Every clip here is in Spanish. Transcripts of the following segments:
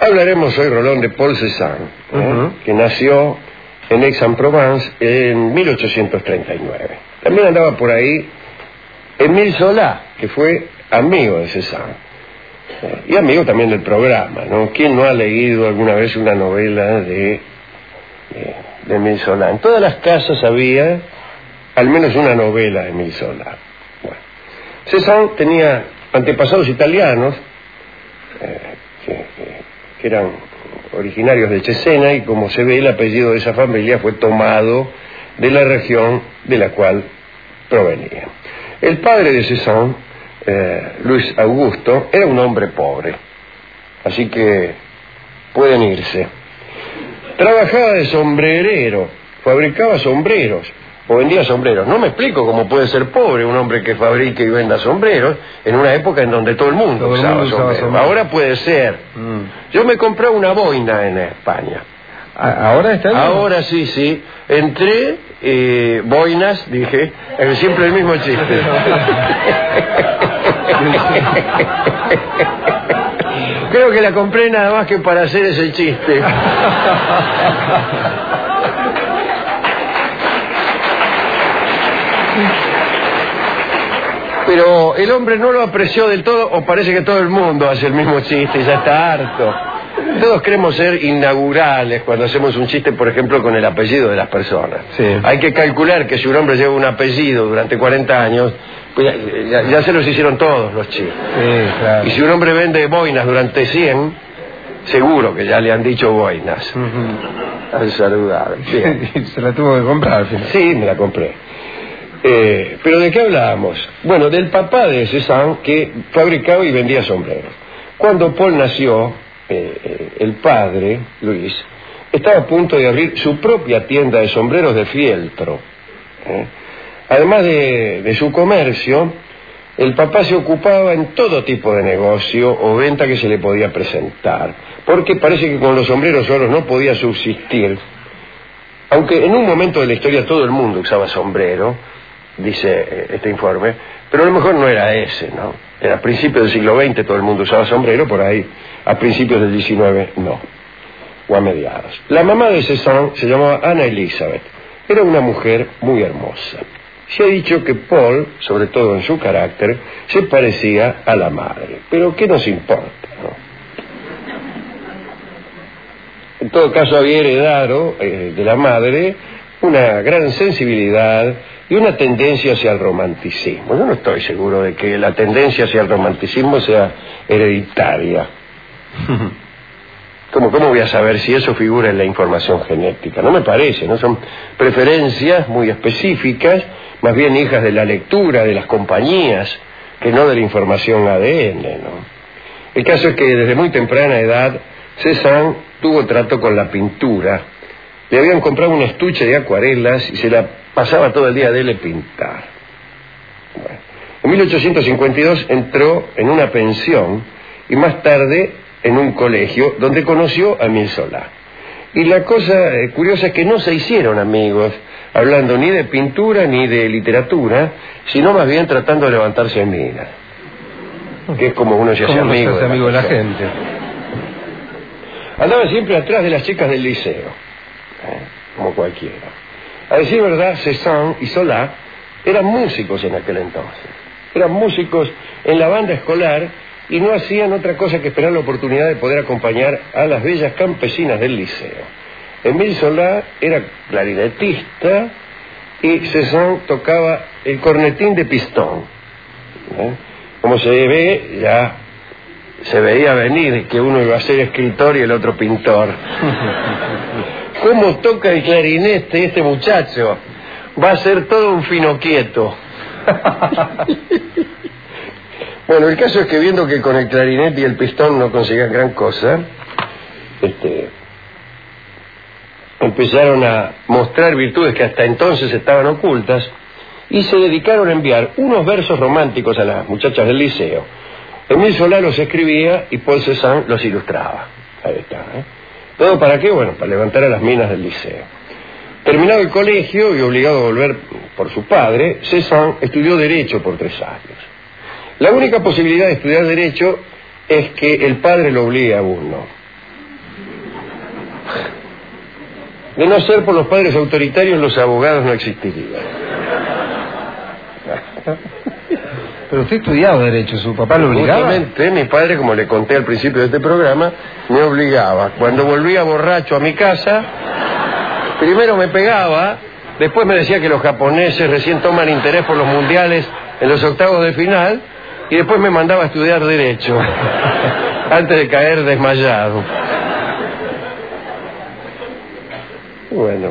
Hablaremos hoy, Rolón, de Paul Cézanne, que nació en Aix-en-Provence en 1839. También andaba por ahí Émile Zola, que fue amigo de Cézanne, y amigo también del programa, ¿no? ¿Quién no ha leído alguna vez una novela de Émile Zola? En todas las casas había al menos una novela de Émile Zola. Bueno, Cézanne tenía antepasados italianos, que eran originarios de Cesena, y como se ve, el apellido de esa familia fue tomado de la región de la cual provenía. El padre de Cézanne, Luis Augusto, era un hombre pobre, así que pueden irse. Trabajaba de sombrerero, fabricaba sombreros o vendía sombreros. No me explico cómo puede ser pobre un hombre que fabrique y venda sombreros en una época en donde todo el mundo usaba sombreros. Ahora puede ser. Yo me compré una boina en España. ¿Ahora está bien? Ahora sí. Entré, boinas, dije, siempre el mismo chiste. Creo que la compré nada más que para hacer ese chiste. Pero el hombre no lo apreció del todo, o parece que todo el mundo hace el mismo chiste y ya está harto. Todos queremos ser inaugurales cuando hacemos un chiste, por ejemplo, con el apellido de las personas. Sí. Hay que calcular que si un hombre lleva un apellido durante 40 años, pues ya se los hicieron todos los chistes. Sí, claro. Y si un hombre vende boinas durante 100, seguro que ya le han dicho boinas. Al saludar. Se la tuvo que comprar al final. Sí, me la compré. Pero ¿de qué hablábamos? Bueno, del papá de Cézanne, que fabricaba y vendía sombreros. Cuando Paul nació, el padre, Luis, estaba a punto de abrir su propia tienda de sombreros de fieltro. Además de su comercio, el papá se ocupaba en todo tipo de negocio o venta que se le podía presentar, porque parece que con los sombreros solos no podía subsistir, aunque en un momento de la historia todo el mundo usaba sombrero, dice este informe, pero a lo mejor no era ese, ¿no? Era a principios del siglo XX todo el mundo usaba sombrero, por ahí a principios del XIX no, o a mediados. La mamá de Cézanne se llamaba Ana Elizabeth, era una mujer muy hermosa. Se ha dicho que Paul, sobre todo en su carácter, se parecía a la madre, pero ¿qué nos importa, no? En todo caso había heredado de la madre una gran sensibilidad y una tendencia hacia el romanticismo. Yo no estoy seguro de que la tendencia hacia el romanticismo sea hereditaria. ¿Cómo voy a saber si eso figura en la información genética? No me parece, ¿no? Son preferencias muy específicas, más bien hijas de la lectura, de las compañías, que no de la información ADN, ¿no? El caso es que desde muy temprana edad Cézanne tuvo trato con la pintura. Le habían comprado un estuche de acuarelas y se la pasaba todo el día de él pintar. Bueno, en 1852 entró en una pensión y más tarde en un colegio donde conoció a Émile Zola. Y la cosa curiosa es que no se hicieron amigos hablando ni de pintura ni de literatura, sino más bien tratando de levantarse en minas, que es como uno se hace amigo de la gente. Andaba siempre atrás de las chicas del liceo, como cualquiera. A decir verdad, Cézanne y Zola eran músicos en aquel entonces. Eran músicos en la banda escolar y no hacían otra cosa que esperar la oportunidad de poder acompañar a las bellas campesinas del liceo. Émile Zola era clarinetista y Cézanne tocaba el cornetín de pistón. Como se ve, ya se veía venir que uno iba a ser escritor y el otro pintor. ¿Cómo toca el clarinete este muchacho? Va a ser todo un finoquieto. Bueno, el caso es que viendo que con el clarinete y el pistón no conseguían gran cosa, empezaron a mostrar virtudes que hasta entonces estaban ocultas y se dedicaron a enviar unos versos románticos a las muchachas del liceo. Émile Zola los escribía y Paul Cézanne los ilustraba. Ahí está, ¿Todo para qué? Bueno, para levantar a las minas del liceo. Terminado el colegio y obligado a volver por su padre, Cézanne estudió Derecho por 3 años. La única posibilidad de estudiar Derecho es que el padre lo obligue a uno. De no ser por los padres autoritarios, los abogados no existirían. Pero usted ha estudiado Derecho, ¿su papá lo obligaba? Justamente, mi padre, como le conté al principio de este programa, me obligaba. Cuando volvía borracho a mi casa, primero me pegaba, después me decía que los japoneses recién toman interés por los mundiales en los octavos de final, y después me mandaba a estudiar Derecho, antes de caer desmayado. Bueno,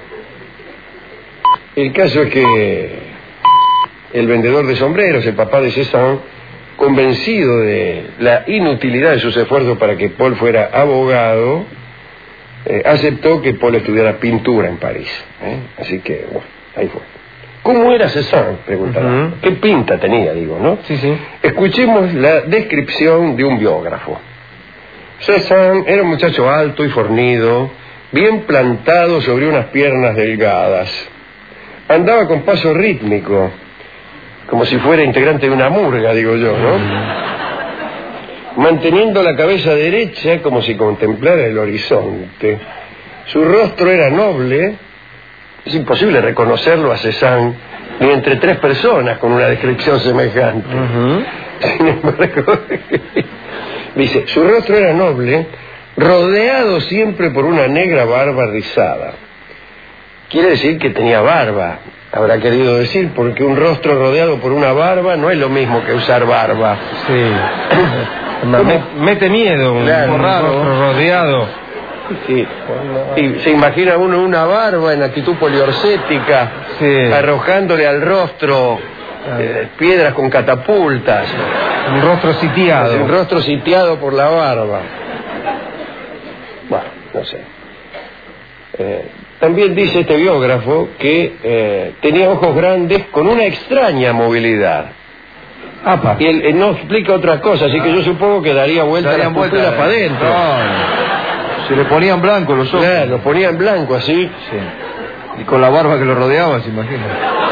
el caso es que el vendedor de sombreros, el papá de Cézanne, convencido de la inutilidad de sus esfuerzos para que Paul fuera abogado, aceptó que Paul estudiara pintura en París. Así que, bueno, ahí fue. ¿Cómo era Cézanne? Preguntarán. ¿Qué pinta tenía, digo, no? Sí, sí. Escuchemos la descripción de un biógrafo. Cézanne era un muchacho alto y fornido, bien plantado sobre unas piernas delgadas. Andaba con paso rítmico, como si fuera integrante de una murga, digo yo, ¿no? Manteniendo la cabeza derecha como si contemplara el horizonte. Su rostro era noble. Es imposible reconocerlo a Cézanne ni entre tres personas con una descripción semejante. Sin embargo, dice, su rostro era noble, rodeado siempre por una negra barba rizada. Quiere decir que tenía barba, habrá querido decir, porque un rostro rodeado por una barba no es lo mismo que usar barba. Sí. Mete miedo, claro, un rostro rodeado. Sí. Y se imagina uno una barba en actitud poliorcética, sí, arrojándole al rostro piedras con catapultas. Un rostro sitiado. Un rostro sitiado por la barba. Bueno, no sé. También dice este biógrafo que tenía ojos grandes con una extraña movilidad. Apa. Y él no explica otra cosa, así que yo supongo que daría vuelta las pupilas para adentro. Se le ponían blanco los ojos. Claro, lo ponían blanco así. Sí. Y con la barba que lo rodeaba, se imagina.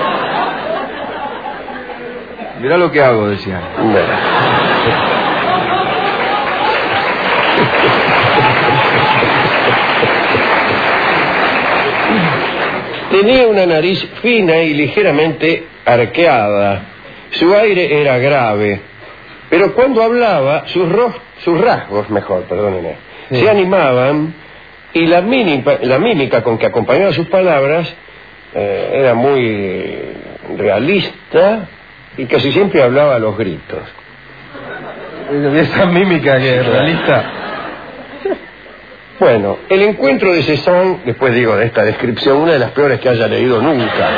Mirá lo que hago, decía. Tenía una nariz fina y ligeramente arqueada. Su aire era grave, pero cuando hablaba, sus rasgos, sí, se animaban, y la mímica con que acompañaba sus palabras era muy realista y casi siempre hablaba a los gritos. Esa mímica que es realista. Bueno, el encuentro de Cézanne, después digo de esta descripción, una de las peores que haya leído nunca.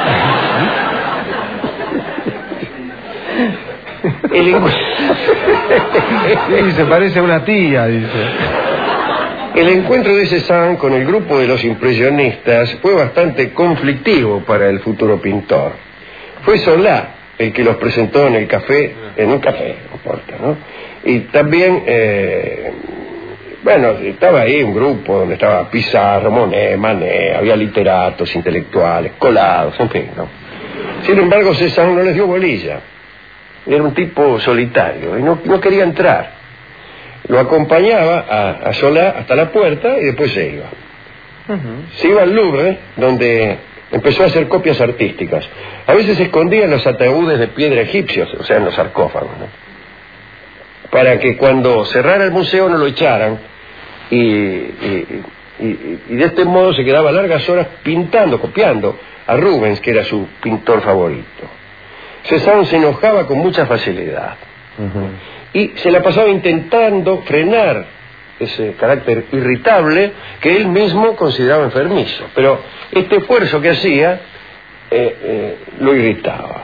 Sí, se parece a una tía, dice. El encuentro de Cézanne con el grupo de los impresionistas fue bastante conflictivo para el futuro pintor. Fue Zola el que los presentó en un café, no importa, ¿no? Y también, bueno, estaba ahí un grupo donde estaba Pizarro, Monet, Manet, había literatos, intelectuales, colados, en fin, ¿no? Sin embargo, Cézanne no les dio bolilla. Era un tipo solitario y no quería entrar. Lo acompañaba a Zola hasta la puerta y después se iba. Se iba al Louvre, donde empezó a hacer copias artísticas. A veces se escondía en los ataúdes de piedra egipcios, o sea, en los sarcófagos, ¿no? Para que cuando cerrara el museo no lo echaran, y de este modo se quedaba largas horas pintando, copiando a Rubens, que era su pintor favorito. Cézanne se enojaba con mucha facilidad. Y se la pasaba intentando frenar ese carácter irritable que él mismo consideraba enfermizo. Pero este esfuerzo que hacía lo irritaba.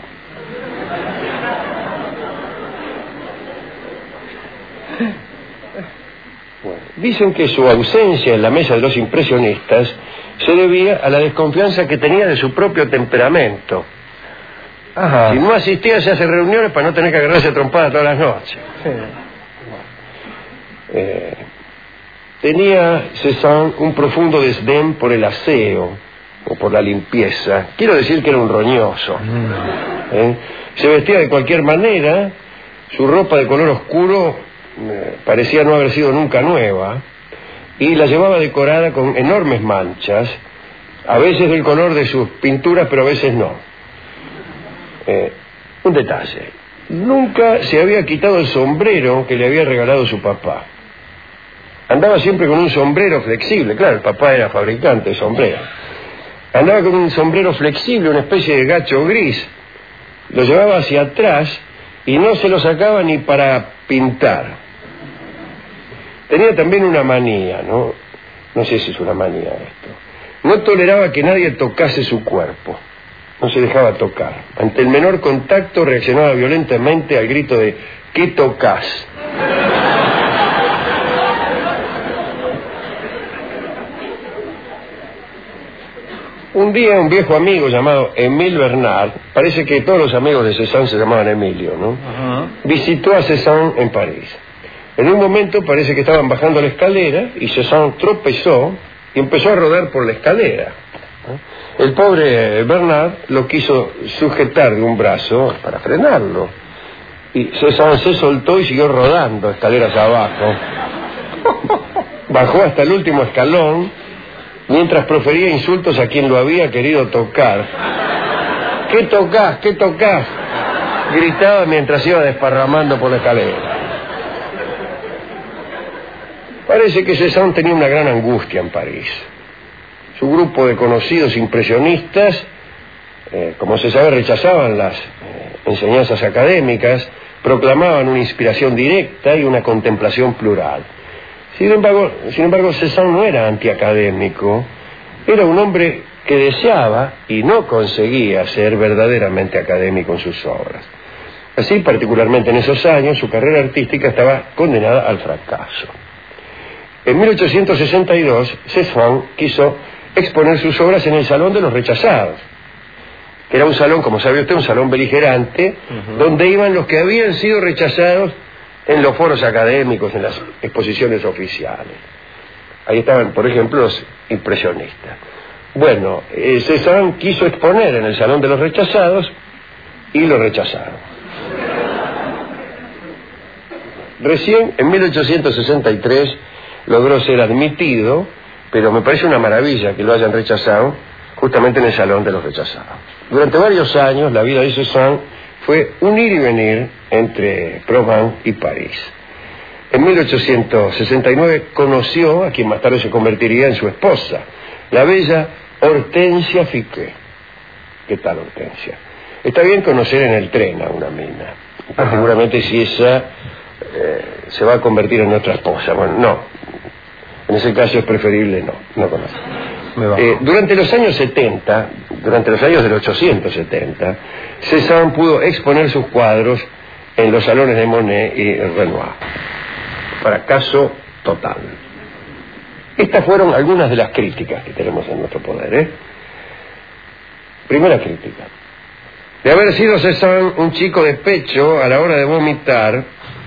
Bueno, dicen que su ausencia en la mesa de los impresionistas se debía a la desconfianza que tenía de su propio temperamento. Ajá. Si no asistía, se hace reuniones para no tener que agarrarse a trompadas todas las noches. Sí. Tenía Cézanne un profundo desdén por el aseo o por la limpieza. Quiero decir que era un roñoso. Se vestía de cualquier manera, su ropa de color oscuro parecía no haber sido nunca nueva, y la llevaba decorada con enormes manchas, a veces del color de sus pinturas, pero a veces no. Un detalle: nunca se había quitado el sombrero que le había regalado su papá. Andaba siempre con un sombrero flexible. Claro, el papá era fabricante de sombreros. Andaba con un sombrero flexible, una especie de gacho gris. Lo llevaba hacia atrás y no se lo sacaba ni para pintar. Tenía también una manía, no sé si es una manía esto. No toleraba que nadie tocase su cuerpo. No se dejaba tocar. Ante el menor contacto reaccionaba violentamente al grito de ¿qué tocas? Un día un viejo amigo llamado Émile Bernard, parece que todos los amigos de Cézanne se llamaban Emilio, visitó a Cézanne en París. En un momento parece que estaban bajando la escalera y Cézanne tropezó y empezó a rodar por la escalera. El pobre Bernard lo quiso sujetar de un brazo para frenarlo. Y Cézanne se soltó y siguió rodando escaleras abajo. Bajó hasta el último escalón, mientras profería insultos a quien lo había querido tocar. ¿Qué tocás? ¿Qué tocás? Gritaba mientras iba desparramando por la escalera. Parece que Cézanne tenía una gran angustia en París. Su grupo de conocidos impresionistas, como se sabe, rechazaban las enseñanzas académicas, proclamaban una inspiración directa y una contemplación plural. Sin embargo, Cézanne no era antiacadémico, era un hombre que deseaba y no conseguía ser verdaderamente académico en sus obras. Así, particularmente en esos años, su carrera artística estaba condenada al fracaso. En 1862, Cézanne quiso exponer sus obras en el Salón de los Rechazados, que era un salón, como sabe usted, un salón beligerante, donde iban los que habían sido rechazados en los foros académicos, en las exposiciones oficiales. Ahí estaban, por ejemplo, los impresionistas. Bueno, Cézanne quiso exponer en el Salón de los Rechazados y lo rechazaron. Recién, en 1863, logró ser admitido, pero me parece una maravilla que lo hayan rechazado justamente en el Salón de los Rechazados. Durante varios años, la vida de Cézanne fue un ir y venir entre Provence y París. En 1869 conoció a quien más tarde se convertiría en su esposa, la bella Hortensia Fiquet. ¿Qué tal, Hortensia? Está bien conocer en el tren a una mina, particularmente si esa se va a convertir en otra esposa. Bueno, no, en ese caso es preferible no conocer. Durante los años 70, durante los años del 870, Cézanne pudo exponer sus cuadros en los salones de Monet y Renoir. Fracaso total. Estas fueron algunas de las críticas que tenemos en nuestro poder. Primera crítica: de haber sido Cézanne un chico de pecho a la hora de vomitar,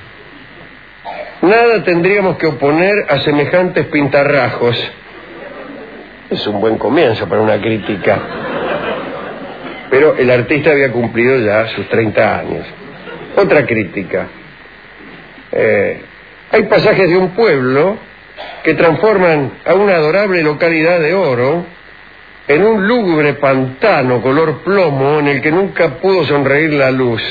nada tendríamos que oponer a semejantes pintarrajos. Es un buen comienzo para una crítica. Pero el artista había cumplido ya sus 30 años. Otra crítica: hay pasajes de un pueblo que transforman a una adorable localidad de Oro en un lúgubre pantano color plomo en el que nunca pudo sonreír la luz.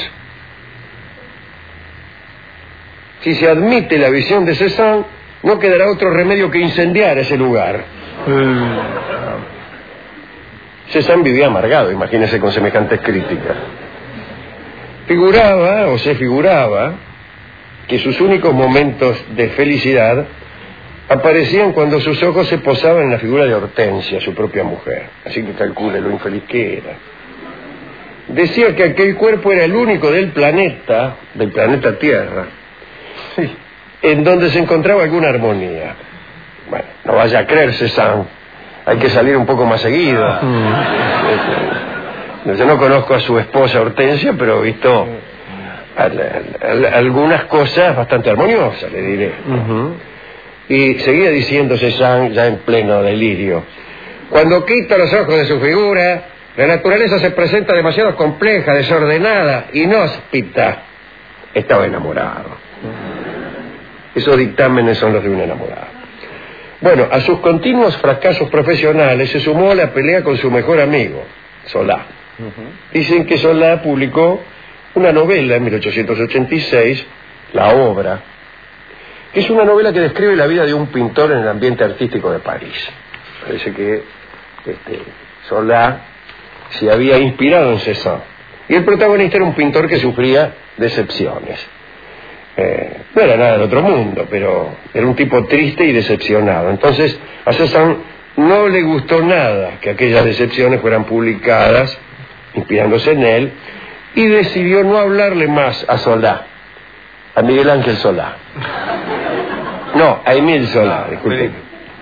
Si se admite la visión de Cézanne, no quedará otro remedio que incendiar ese lugar. Cézanne vivía amargado, imagínese, con semejantes críticas. Se figuraba que sus únicos momentos de felicidad aparecían cuando sus ojos se posaban en la figura de Hortensia, su propia mujer. Así que calcule lo infeliz que era. Decía que aquel cuerpo era el único del planeta Tierra, en donde se encontraba alguna armonía. Bueno, no vaya a creer, Cézanne, hay que salir un poco más seguido. Yo no conozco a su esposa Hortensia, pero he visto algunas cosas bastante armoniosas, le diré. Y seguía diciendo Cézanne, ya en pleno delirio: cuando quito los ojos de su figura, la naturaleza se presenta demasiado compleja, desordenada, inhóspita. Estaba enamorado. Esos dictámenes son los de un enamorado. Bueno, a sus continuos fracasos profesionales se sumó la pelea con su mejor amigo, Solá. Dicen que Solá publicó una novela en 1886, La Obra, que es una novela que describe la vida de un pintor en el ambiente artístico de París. Parece que Solá se había inspirado en Cézanne. Y el protagonista era un pintor que sufría decepciones. No era nada del otro mundo, pero era un tipo triste y decepcionado. Entonces, a Cézanne no le gustó nada que aquellas decepciones fueran publicadas, inspirándose en él, y decidió no hablarle más a Solá, a Miguel Ángel Solá. No, a Émile Solá, disculpe.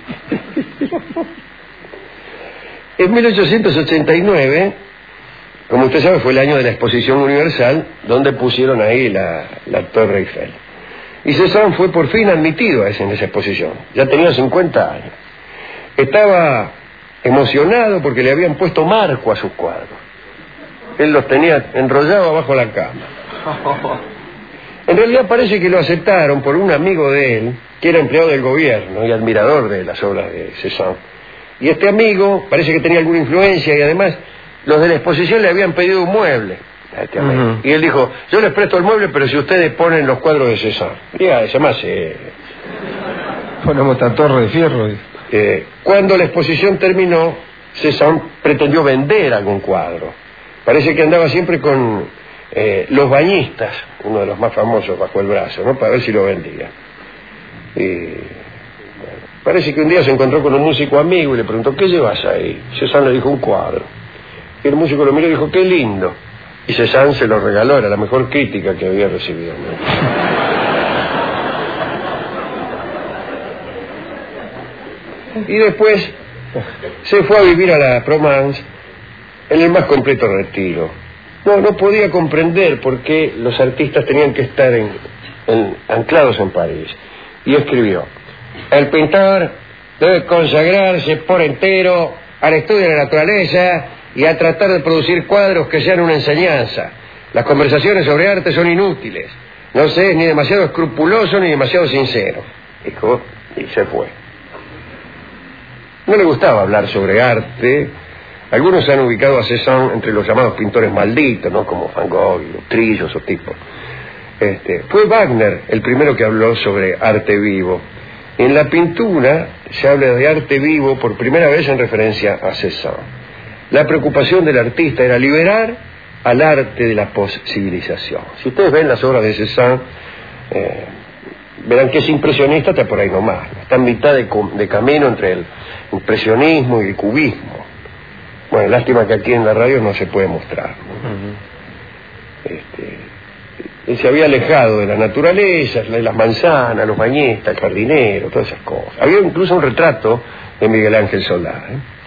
En 1889, como usted sabe, fue el año de la Exposición Universal, donde pusieron ahí la Torre Eiffel. Y Cézanne fue por fin admitido en esa exposición. Ya tenía 50 años. Estaba emocionado porque le habían puesto marco a sus cuadros. Él los tenía enrollados abajo de la cama. En realidad parece que lo aceptaron por un amigo de él, que era empleado del gobierno y admirador de las obras de Cézanne. Y este amigo parece que tenía alguna influencia y además los de la exposición le habían pedido un mueble a este amigo. Y él dijo, yo les presto el mueble, pero si ustedes ponen los cuadros de Cézanne. Ya, se me hace... Ponemos esta torre de fierro. Cuando la exposición terminó, Cézanne pretendió vender algún cuadro. Parece que andaba siempre con Los Bañistas, uno de los más famosos, bajo el brazo, ¿no? Para ver si lo vendía. Parece que un día se encontró con un músico amigo y le preguntó, ¿qué llevas ahí? Cézanne le dijo, un cuadro. Y el músico lo miró y dijo, qué lindo. Y Cézanne se lo regaló, era la mejor crítica que había recibido, ¿no? Y después se fue a vivir a la Provence en el más completo retiro. No podía comprender por qué los artistas tenían que estar anclados en París. Y escribió, el pintor debe consagrarse por entero al estudio de la naturaleza y a tratar de producir cuadros que sean una enseñanza. Las conversaciones sobre arte son inútiles. No se es ni demasiado escrupuloso ni demasiado sincero. Dijo, y se fue. No le gustaba hablar sobre arte. Algunos han ubicado a Cézanne entre los llamados pintores malditos, ¿no? Como Van Gogh, Trillo, esos tipos. Fue Wagner el primero que habló sobre arte vivo. En la pintura se habla de arte vivo por primera vez en referencia a Cézanne. La preocupación del artista era liberar al arte de la poscivilización. Si ustedes ven las obras de Cézanne, verán que es impresionista hasta por ahí nomás. Está en mitad de camino entre el impresionismo y el cubismo. Bueno, lástima que aquí en la radio no se puede mostrar, ¿no? Él se había alejado de la naturaleza, de las manzanas, los bañistas, el jardinero, todas esas cosas. Había incluso un retrato de Miguel Ángel Solá,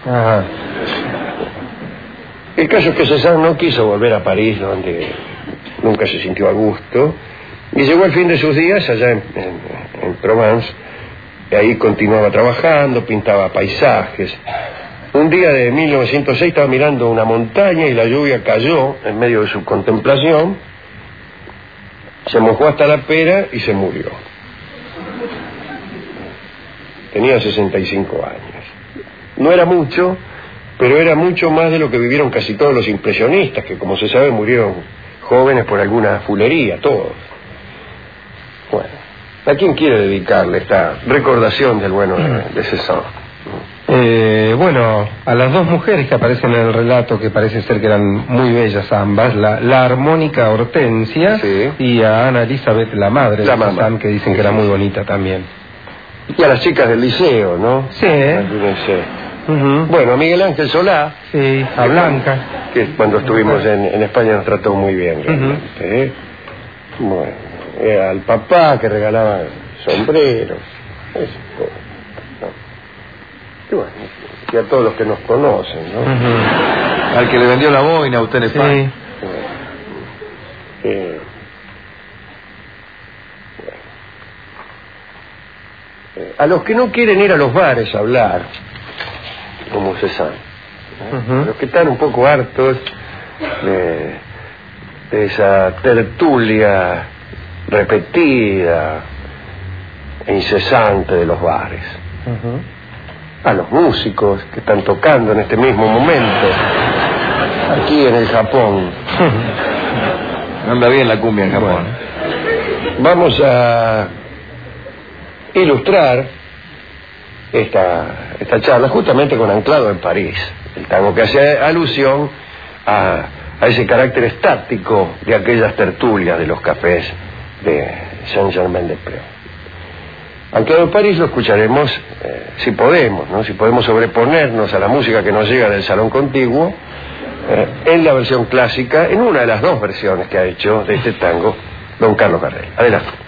El caso es que Cézanne no quiso volver a París, donde nunca se sintió a gusto, y llegó al fin de sus días allá en Provence, y ahí continuaba trabajando, pintaba paisajes. Un día de 1906 estaba mirando una montaña y la lluvia cayó en medio de su contemplación, se mojó hasta la pera y se murió. Tenía 65 años. No era mucho, pero era mucho más de lo que vivieron casi todos los impresionistas, que como se sabe murieron jóvenes por alguna fulería, todos. Bueno, ¿a quién quiere dedicarle esta recordación del bueno de Cézanne? Bueno, a las dos mujeres que aparecen en el relato, que parece ser que eran muy bellas ambas, la armónica Hortensia, sí, y a Ana Elizabeth, la madre de Cézanne, que dicen que era muy bonita también. Y a las chicas del liceo, ¿no? Sí. Bueno, a Miguel Ángel Solá, sí, a Blanca, que cuando estuvimos en España nos trató muy bien realmente, Bueno, al papá que regalaba sombreros, eso todo. Y bueno, y a todos los que nos conocen, ¿no? Al que le vendió la boina a usted en España. A los que no quieren ir a los bares a hablar, como Cézanne, los que están un poco hartos de esa tertulia repetida e incesante de los bares. a los músicos que están tocando en este mismo momento aquí en el Japón. Anda bien la cumbia en Japón. Vamos a ilustrar esta charla justamente con Anclado en París, el tango que hace alusión a ese carácter estático de aquellas tertulias de los cafés de Saint-Germain-des-Prés. Anclado en París lo escucharemos si podemos, ¿no? Si podemos sobreponernos a la música que nos llega del salón contiguo, en la versión clásica, en una de las dos versiones que ha hecho de este tango don Carlos Gardel. Adelante.